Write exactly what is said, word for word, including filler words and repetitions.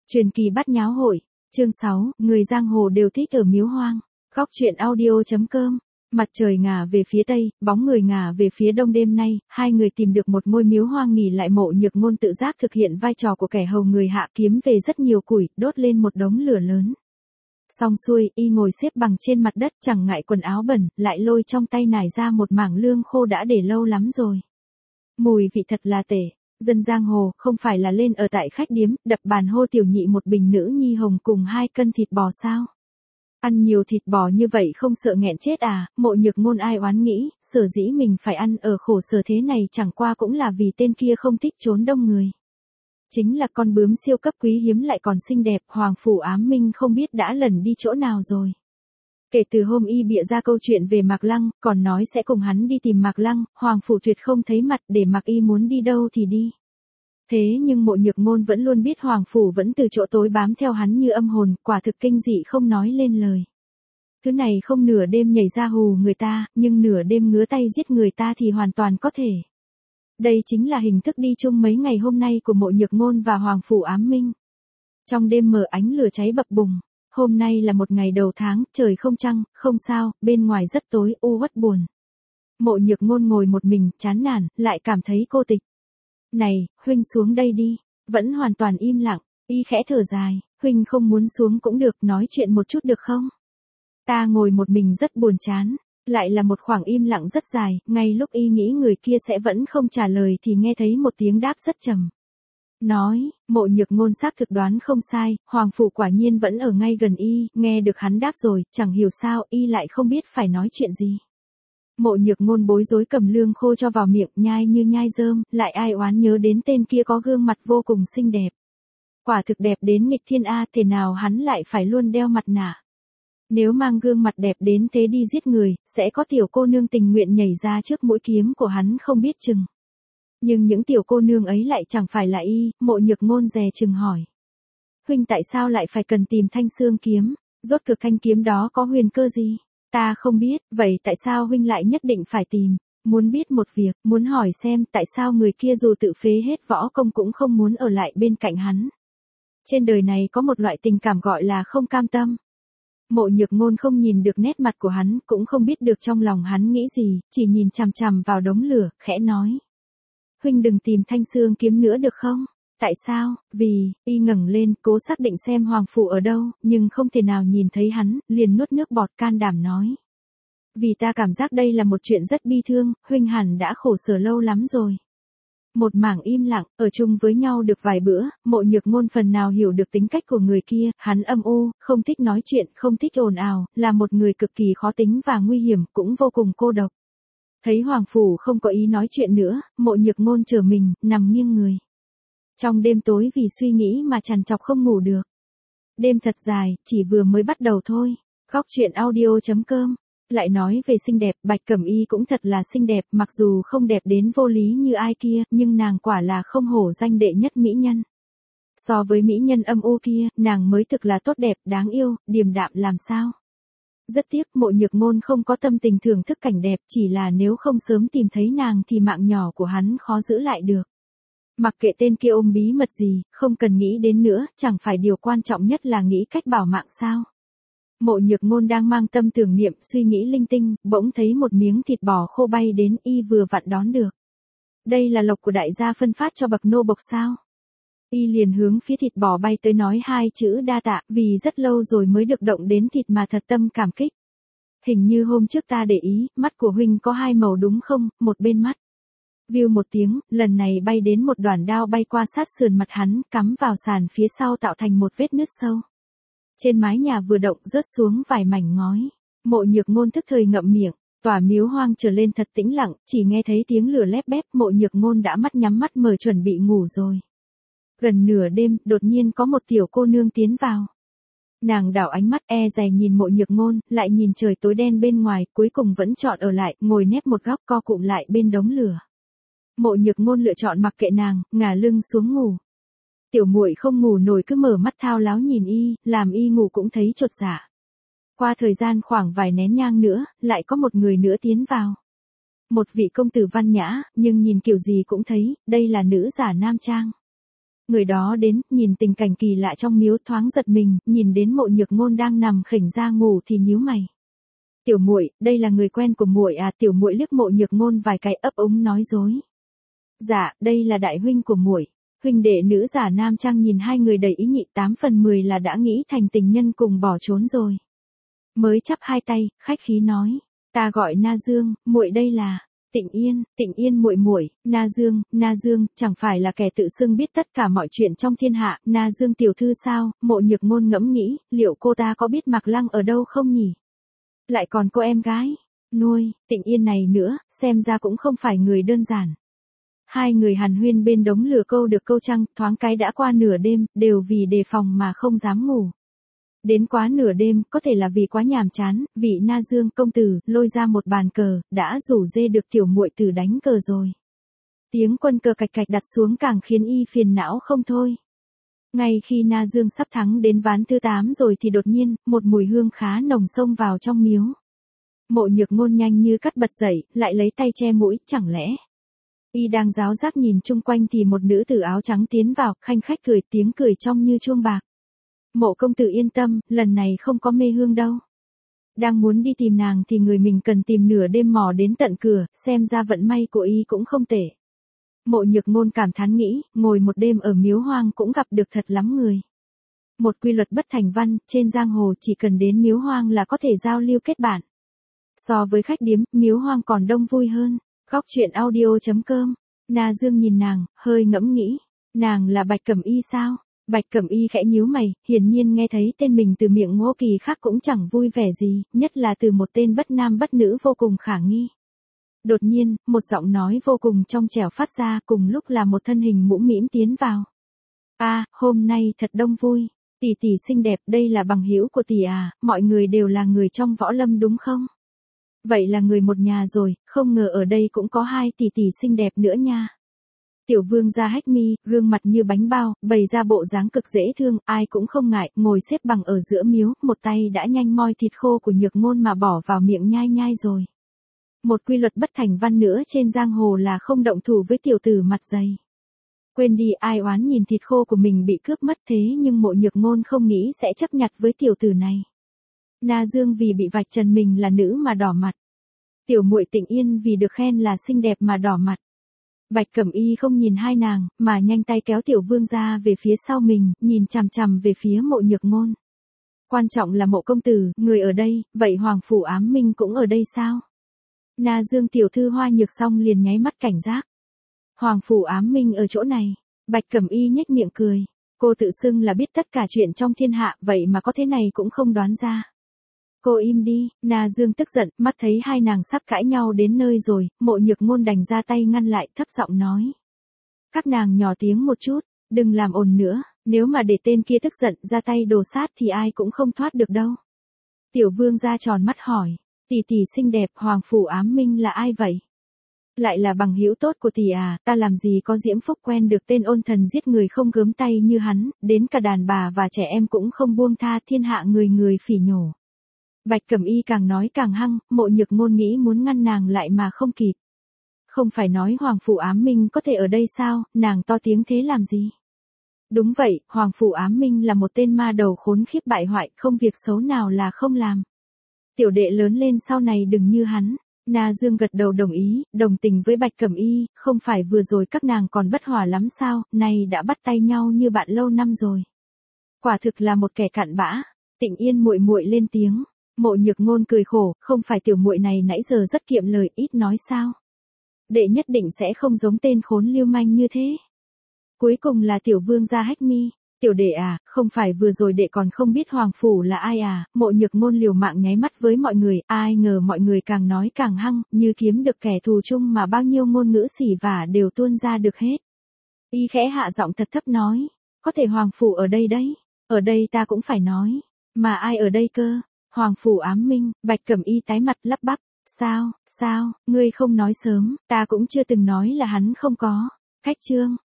Truyền kỳ Bát Nháo Hội, chương sáu, người giang hồ đều thích ở miếu hoang. Góc truyện audio.com. Mặt trời ngả về phía tây, bóng người ngả về phía đông. Đêm nay, hai người tìm được một ngôi miếu hoang nghỉ lại. Mộ Nhược Ngôn tự giác thực hiện vai trò của kẻ hầu người hạ, kiếm về rất nhiều củi, đốt lên một đống lửa lớn. Xong xuôi, y ngồi xếp bằng trên mặt đất, chẳng ngại quần áo bẩn, lại lôi trong tay nải ra một mảng lương khô đã để lâu lắm rồi. Mùi vị thật là tệ. Dân giang hồ, không phải là lên ở tại khách điếm, đập bàn hô tiểu nhị một bình nữ nhi hồng cùng hai cân thịt bò sao? Ăn nhiều thịt bò như vậy không sợ nghẹn chết à? Mộ Nhược Ngôn ai oán nghĩ, sở dĩ mình phải ăn ở khổ sở thế này chẳng qua cũng là vì tên kia không thích trốn đông người. Chính là con bướm siêu cấp quý hiếm lại còn xinh đẹp. Hoàng Phủ Ám Minh không biết đã lẩn đi chỗ nào rồi. Kể từ hôm y bịa ra câu chuyện về Mạc Lăng, còn nói sẽ cùng hắn đi tìm Mạc Lăng, Hoàng Phủ tuyệt không thấy mặt, để mặc y muốn đi đâu thì đi. Thế nhưng Mộ Nhược Ngôn vẫn luôn biết Hoàng Phủ vẫn từ chỗ tối bám theo hắn như âm hồn, quả thực kinh dị không nói lên lời. Thứ này không nửa đêm nhảy ra hù người ta, nhưng nửa đêm ngứa tay giết người ta thì hoàn toàn có thể. Đây chính là hình thức đi chung mấy ngày hôm nay của Mộ Nhược Ngôn và Hoàng Phủ Ám Minh. Trong đêm mờ ánh lửa cháy bập bùng. Hôm nay là một ngày đầu tháng, trời không trăng, không sao, bên ngoài rất tối, u uất buồn. Mộ Nhược Ngôn ngồi một mình, chán nản, lại cảm thấy cô tịch. Này, huynh xuống đây đi. Vẫn hoàn toàn im lặng, y khẽ thở dài, huynh không muốn xuống cũng được, nói chuyện một chút được không? Ta ngồi một mình rất buồn chán. Lại là một khoảng im lặng rất dài, ngay lúc y nghĩ người kia sẽ vẫn không trả lời thì nghe thấy một tiếng đáp rất trầm. Nói, Mộ Nhược Ngôn xác thực đoán không sai, Hoàng Phủ quả nhiên vẫn ở ngay gần y, nghe được hắn đáp rồi, chẳng hiểu sao y lại không biết phải nói chuyện gì. Mộ Nhược Ngôn bối rối cầm lương khô cho vào miệng, nhai như nhai rơm, lại ai oán nhớ đến tên kia có gương mặt vô cùng xinh đẹp. Quả thực đẹp đến nghịch thiên a, thế nào hắn lại phải luôn đeo mặt nạ. Nếu mang gương mặt đẹp đến thế đi giết người, sẽ có tiểu cô nương tình nguyện nhảy ra trước mũi kiếm của hắn không biết chừng. Nhưng những tiểu cô nương ấy lại chẳng phải là y. Mộ Nhược Ngôn dè chừng hỏi. Huynh tại sao lại phải cần tìm thanh xương kiếm, rốt cuộc thanh kiếm đó có huyền cơ gì? Ta không biết, vậy tại sao huynh lại nhất định phải tìm? Muốn biết một việc, muốn hỏi xem tại sao người kia dù tự phế hết võ công cũng không muốn ở lại bên cạnh hắn. Trên đời này có một loại tình cảm gọi là không cam tâm. Mộ Nhược Ngôn không nhìn được nét mặt của hắn, cũng không biết được trong lòng hắn nghĩ gì, chỉ nhìn chằm chằm vào đống lửa, khẽ nói. Huynh đừng tìm thanh xương kiếm nữa được không? Tại sao? Vì, y ngẩng lên, cố xác định xem Hoàng Phủ ở đâu, nhưng không thể nào nhìn thấy hắn, liền nuốt nước bọt can đảm nói. Vì ta cảm giác đây là một chuyện rất bi thương, huynh hẳn đã khổ sở lâu lắm rồi. Một mảng im lặng, ở chung với nhau được vài bữa, Mộ Nhược Ngôn phần nào hiểu được tính cách của người kia, hắn âm u, không thích nói chuyện, không thích ồn ào, là một người cực kỳ khó tính và nguy hiểm, cũng vô cùng cô độc. Thấy Hoàng Phủ không có ý nói chuyện nữa, Mộ Nhược Ngôn trở mình, nằm nghiêng người. Trong đêm tối vì suy nghĩ mà trằn trọc không ngủ được. Đêm thật dài, chỉ vừa mới bắt đầu thôi. Góc truyện audio.com. Lại nói về xinh đẹp, Bạch Cẩm Y cũng thật là xinh đẹp, mặc dù không đẹp đến vô lý như ai kia, nhưng nàng quả là không hổ danh đệ nhất mỹ nhân. So với mỹ nhân âm u kia, nàng mới thực là tốt đẹp, đáng yêu, điềm đạm làm sao. Rất tiếc Mộ Nhược Ngôn không có tâm tình thưởng thức cảnh đẹp, chỉ là nếu không sớm tìm thấy nàng thì mạng nhỏ của hắn khó giữ lại được. Mặc kệ tên kia ôm bí mật gì, không cần nghĩ đến nữa, chẳng phải điều quan trọng nhất là nghĩ cách bảo mạng sao. Mộ Nhược Ngôn đang mang tâm tưởng niệm, suy nghĩ linh tinh, bỗng thấy một miếng thịt bò khô bay đến, y vừa vặn đón được. Đây là lộc của đại gia phân phát cho bậc nô bộc sao? Y liền hướng phía thịt bò bay tới nói hai chữ đa tạ, vì rất lâu rồi mới được động đến thịt mà thật tâm cảm kích. Hình như hôm trước ta để ý, mắt của huynh có hai màu đúng không, một bên mắt. View một tiếng, lần này bay đến một đoạn đao bay qua sát sườn mặt hắn, cắm vào sàn phía sau tạo thành một vết nứt sâu. Trên mái nhà vừa động rớt xuống vài mảnh ngói. Mộ Nhược Ngôn tức thời ngậm miệng, tòa miếu hoang trở lên thật tĩnh lặng, chỉ nghe thấy tiếng lửa lép bép. Mộ Nhược Ngôn đã mắt nhắm mắt mở chuẩn bị ngủ rồi. Gần nửa đêm, đột nhiên có một tiểu cô nương tiến vào. Nàng đảo ánh mắt e dè nhìn Mộ Nhược Ngôn, lại nhìn trời tối đen bên ngoài, cuối cùng vẫn chọn ở lại, ngồi nép một góc co cụm lại bên đống lửa. Mộ Nhược Ngôn lựa chọn mặc kệ nàng, ngả lưng xuống ngủ. Tiểu muội không ngủ nổi cứ mở mắt thao láo nhìn y, làm y ngủ cũng thấy chột dạ. Qua thời gian khoảng vài nén nhang nữa, lại có một người nữa tiến vào. Một vị công tử văn nhã, nhưng nhìn kiểu gì cũng thấy, đây là nữ giả nam trang. Người đó đến, nhìn tình cảnh kỳ lạ trong miếu thoáng giật mình, nhìn đến Mộ Nhược Ngôn đang nằm khểnh ra ngủ thì nhíu mày. Tiểu muội, đây là người quen của muội à? Tiểu muội liếc Mộ Nhược Ngôn vài cái ấp úng nói dối. Dạ, đây là đại huynh của muội. Huynh đệ nữ giả nam trang nhìn hai người đầy ý nhị, tám phần mười là đã nghĩ thành tình nhân cùng bỏ trốn rồi. Mới chắp hai tay, khách khí nói, ta gọi Na Dương, muội đây là Tịnh Yên, Tịnh Yên muội muội. Na Dương, Na Dương, chẳng phải là kẻ tự xưng biết tất cả mọi chuyện trong thiên hạ, Na Dương tiểu thư sao? Mộ Nhược Ngôn ngẫm nghĩ, liệu cô ta có biết Mạc Lăng ở đâu không nhỉ? Lại còn cô em gái nuôi, Tịnh Yên này nữa, xem ra cũng không phải người đơn giản. Hai người hàn huyên bên đống lửa câu được câu trăng, thoáng cái đã qua nửa đêm, đều vì đề phòng mà không dám ngủ. Đến quá nửa đêm, có thể là vì quá nhàm chán, vị Na Dương công tử lôi ra một bàn cờ, đã rủ dê được tiểu muội tử đánh cờ rồi. Tiếng quân cờ cạch cạch đặt xuống càng khiến y phiền não không thôi. Ngay khi Na Dương sắp thắng đến ván thứ tám rồi thì đột nhiên, một mùi hương khá nồng xông vào trong miếu. Mộ Nhược Ngôn nhanh như cắt bật dậy, lại lấy tay che mũi, chẳng lẽ y đang giáo giác nhìn chung quanh thì một nữ tử áo trắng tiến vào, khanh khách cười, tiếng cười trong như chuông bạc. Mộ công tử yên tâm, lần này không có mê hương đâu. Đang muốn đi tìm nàng thì người mình cần tìm nửa đêm mò đến tận cửa, xem ra vận may của y cũng không tệ. Mộ Nhược Ngôn cảm thán nghĩ, ngồi một đêm ở miếu hoang cũng gặp được thật lắm người. Một quy luật bất thành văn, trên giang hồ chỉ cần đến miếu hoang là có thể giao lưu kết bạn. So với khách điếm, miếu hoang còn đông vui hơn. Góc truyện audio chấm com. Na Dương nhìn nàng, hơi ngẫm nghĩ. Nàng là Bạch Cẩm Y sao? Bạch Cẩm Y khẽ nhíu mày, hiển nhiên nghe thấy tên mình từ miệng Ngô Kỳ khác cũng chẳng vui vẻ gì, nhất là từ một tên bất nam bất nữ vô cùng khả nghi. Đột nhiên, một giọng nói vô cùng trong trẻo phát ra, cùng lúc là một thân hình mũm mĩm tiến vào. A, à, hôm nay thật đông vui. Tỷ tỷ xinh đẹp, đây là bằng hữu của tỷ à, mọi người đều là người trong võ lâm đúng không? Vậy là người một nhà rồi, không ngờ ở đây cũng có hai tỷ tỷ xinh đẹp nữa nha. Tiểu Vương gia hách mi, gương mặt như bánh bao, bày ra bộ dáng cực dễ thương, ai cũng không ngại, ngồi xếp bằng ở giữa miếu, một tay đã nhanh moi thịt khô của Nhược Ngôn mà bỏ vào miệng nhai nhai rồi. Một quy luật bất thành văn nữa trên giang hồ là không động thủ với tiểu tử mặt dày. Quên đi, ai oán nhìn thịt khô của mình bị cướp mất, thế nhưng Mộ Nhược Ngôn không nghĩ sẽ chấp nhặt với tiểu tử này. Na Dương vì bị vạch trần mình là nữ mà đỏ mặt. Tiểu muội Tịnh Yên vì được khen là xinh đẹp mà đỏ mặt. Bạch Cẩm Y không nhìn hai nàng, mà nhanh tay kéo Tiểu Vương ra về phía sau mình, nhìn chằm chằm về phía Mộ Nhược Ngôn. Quan trọng là Mộ công tử, người ở đây, vậy Hoàng phủ Ám Minh cũng ở đây sao? Na Dương tiểu thư Hoa Nhược xong liền nháy mắt cảnh giác. Hoàng phủ Ám Minh ở chỗ này. Bạch Cẩm Y nhếch miệng cười. Cô tự xưng là biết tất cả chuyện trong thiên hạ, vậy mà có thế này cũng không đoán ra. Cô im đi, Na Dương tức giận, mắt thấy hai nàng sắp cãi nhau đến nơi rồi, Mộ Nhược Ngôn đành ra tay ngăn lại, thấp giọng nói. Các nàng nhỏ tiếng một chút, đừng làm ồn nữa, nếu mà để tên kia tức giận ra tay đồ sát thì ai cũng không thoát được đâu. Tiểu Vương ra tròn mắt hỏi, tỷ tỷ xinh đẹp, Hoàng phủ Ám Minh là ai vậy? Lại là bằng hữu tốt của tỷ à, ta làm gì có diễm phúc quen được tên ôn thần giết người không gớm tay như hắn, đến cả đàn bà và trẻ em cũng không buông tha, thiên hạ người người phỉ nhổ. Bạch Cẩm Y càng nói càng hăng, Mộ Nhược Ngôn nghĩ muốn ngăn nàng lại mà không kịp. Không phải nói Hoàng phủ Ám Minh có thể ở đây sao, nàng to tiếng thế làm gì? Đúng vậy, Hoàng phủ Ám Minh là một tên ma đầu khốn khiếp bại hoại, không việc xấu nào là không làm. Tiểu đệ lớn lên sau này đừng như hắn. Na Dương gật đầu đồng ý, đồng tình với Bạch Cẩm Y, không phải vừa rồi các nàng còn bất hòa lắm sao, nay đã bắt tay nhau như bạn lâu năm rồi. Quả thực là một kẻ cặn bã. Tịnh Yên muội muội lên tiếng. Mộ Nhược Ngôn cười khổ, không phải tiểu muội này nãy giờ rất kiệm lời, ít nói sao? Đệ nhất định sẽ không giống tên khốn lưu manh như thế. Cuối cùng là Tiểu Vương gia hách mi. Tiểu đệ à, không phải vừa rồi đệ còn không biết Hoàng phủ là ai à? Mộ Nhược Ngôn liều mạng nháy mắt với mọi người, ai ngờ mọi người càng nói càng hăng, như kiếm được kẻ thù chung mà bao nhiêu ngôn ngữ xỉ vả đều tuôn ra được hết. Y khẽ hạ giọng thật thấp nói, có thể Hoàng phủ ở đây đấy, ở đây ta cũng phải nói, mà ai ở đây cơ? Hoàng phủ Ám Minh. Bạch Cẩm Y tái mặt lắp bắp, sao, sao, ngươi không nói sớm, ta cũng chưa từng nói là hắn không có. Cách chương.